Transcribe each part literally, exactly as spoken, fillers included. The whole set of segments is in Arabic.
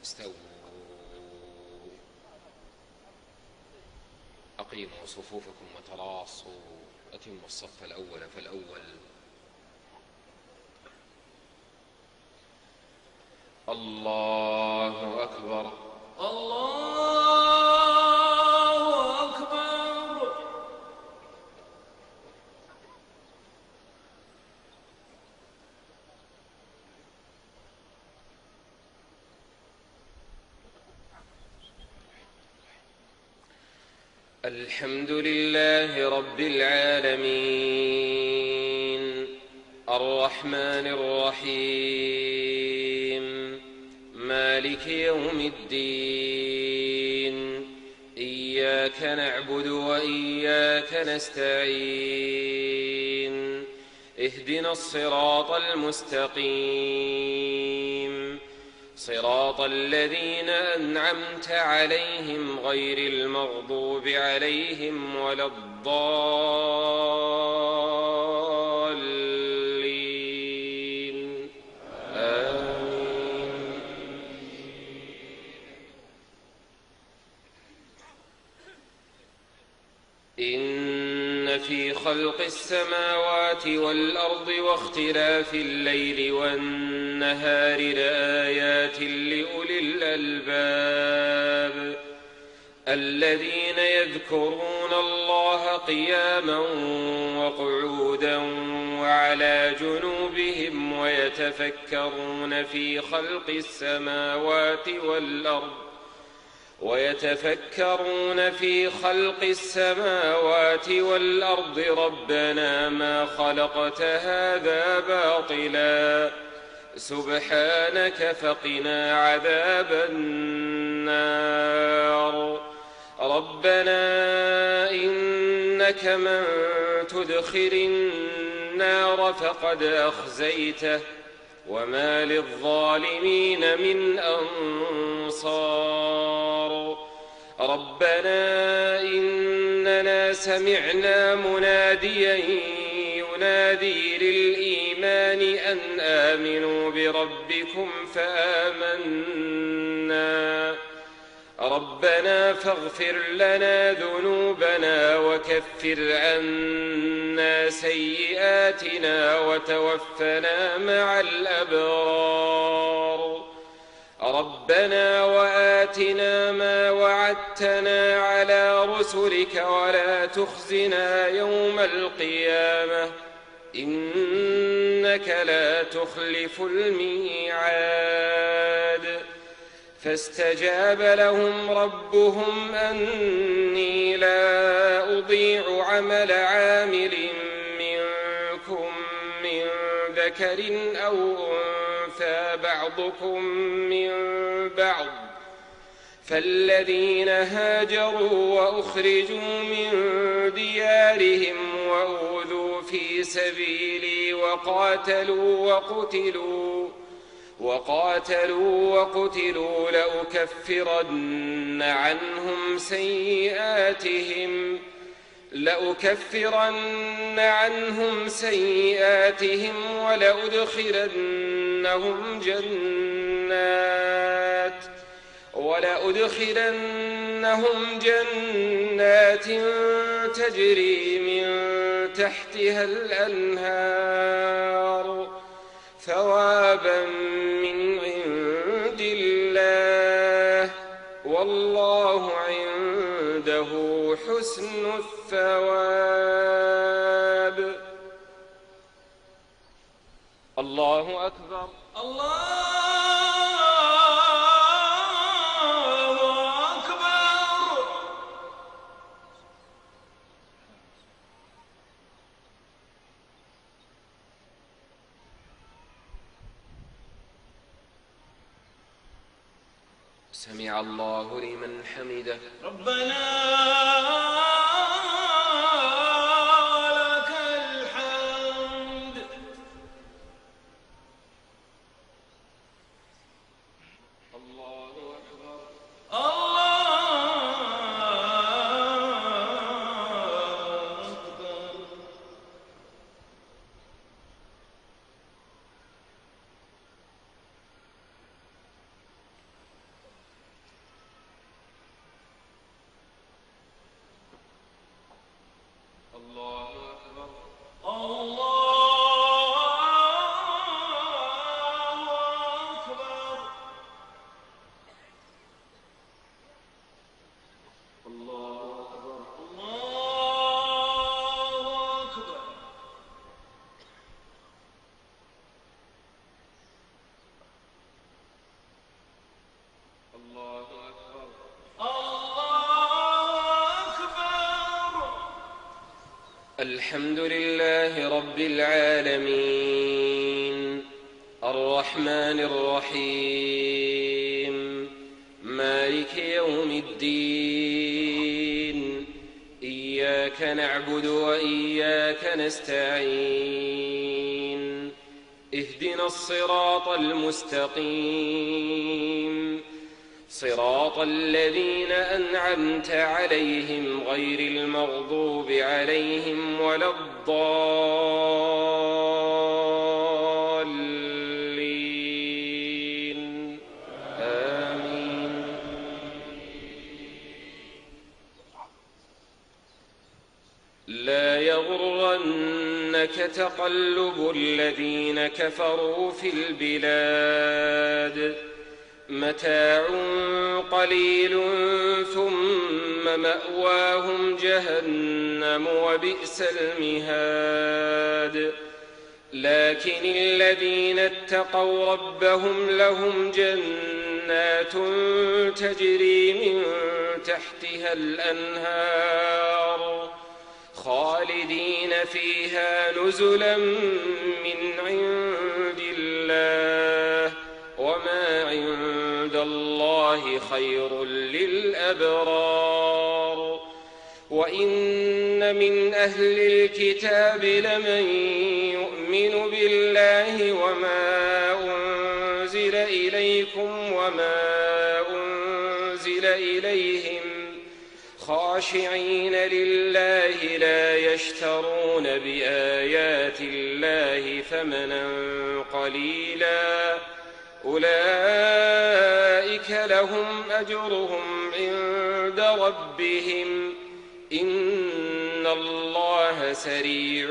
استووا. أقيموا صفوفكم وتراصوا. أتموا الصف الأول فالأول. الله أكبر. الله أكبر. الحمد لله رب العالمين الرحمن الرحيم مالك يوم الدين. إياك نعبد وإياك نستعين. اهدنا الصراط المستقيم صراط الذين أنعمت عليهم غير المغضوب عليهم ولا الضالين. آمين. إن في خلق السماوات والأرض واختلاف الليل والنهار لآيات لأولي الألباب الذين يذكرون الله قياما وقعودا وعلى جنوبهم ويتفكرون في خلق السماوات والأرض ويتفكرون في خلق السماوات والأرض ربنا ما خلقت هذا باطلا سبحانك فقنا عذاب النار. ربنا إنك من تدخل النار فقد أخزيته وما للظالمين من أنصار. ربنا إننا سمعنا مناديا ينادي للإيمان أن آمنوا بربكم فآمنا. ربنا فاغفر لنا ذنوبنا وكفر عنا سيئاتنا وتوفنا مع الأبرار. ربنا وآتنا ما وعدتنا على رسلك ولا تخزنا يوم القيامة إنك لا تخلف الميعاد. فاستجاب لهم ربهم أني لا أضيع عمل عامل منكم من ذكر أو أنثى بعضكم من بعض. فالذين هاجروا وأخرجوا من ديارهم وأوذوا في سبيلي وقاتلوا وقتلوا وقاتلوا وقتلوا لأكفرن عنهم سيئاتهم لأكفرن عنهم سيئاتهم ولأدخلنهم جنات ولأدخلنهم جنات تجري من تحتها الأنهار ثوابا من عند الله والله عنده حسن الثواب. الله أكبر. الله سمع الله لمن حمده. ربنا لك الحمد. الله أكبر. الله أكبر. الحمد لله رب العالمين الرحمن الرحيم مالك يوم الدين إياك نعبد وإياك نستعين اهدنا الصراط المستقيم صراط الذين أنعمت عليهم غير المغضوب عليهم ولا الضالين آمين. لا يغرنك تقلب الذين كفروا في البلاد متاع قليل ثم مأواهم جهنم وبئس المهاد. لكن الذين اتقوا ربهم لهم جنات تجري من تحتها الأنهار خالدين فيها نزلا من عند الله وما عند الله خير للأبرار. وإن من أهل الكتاب لمن يؤمن بالله وما أنزل إليكم وما أنزل إليهم خاشعين لله لا يشترون بآيات الله ثمنا قليلا أولئك لهم أجرهم عند ربهم إن الله سريع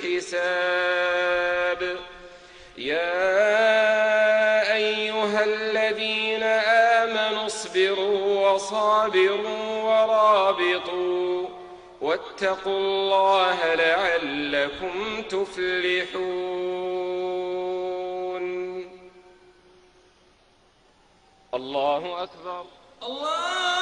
الحساب. يا أيها الذين آمنوا اصبروا وصابروا ورابطوا واتقوا الله لعلكم تفلحون. الله أكبر. الله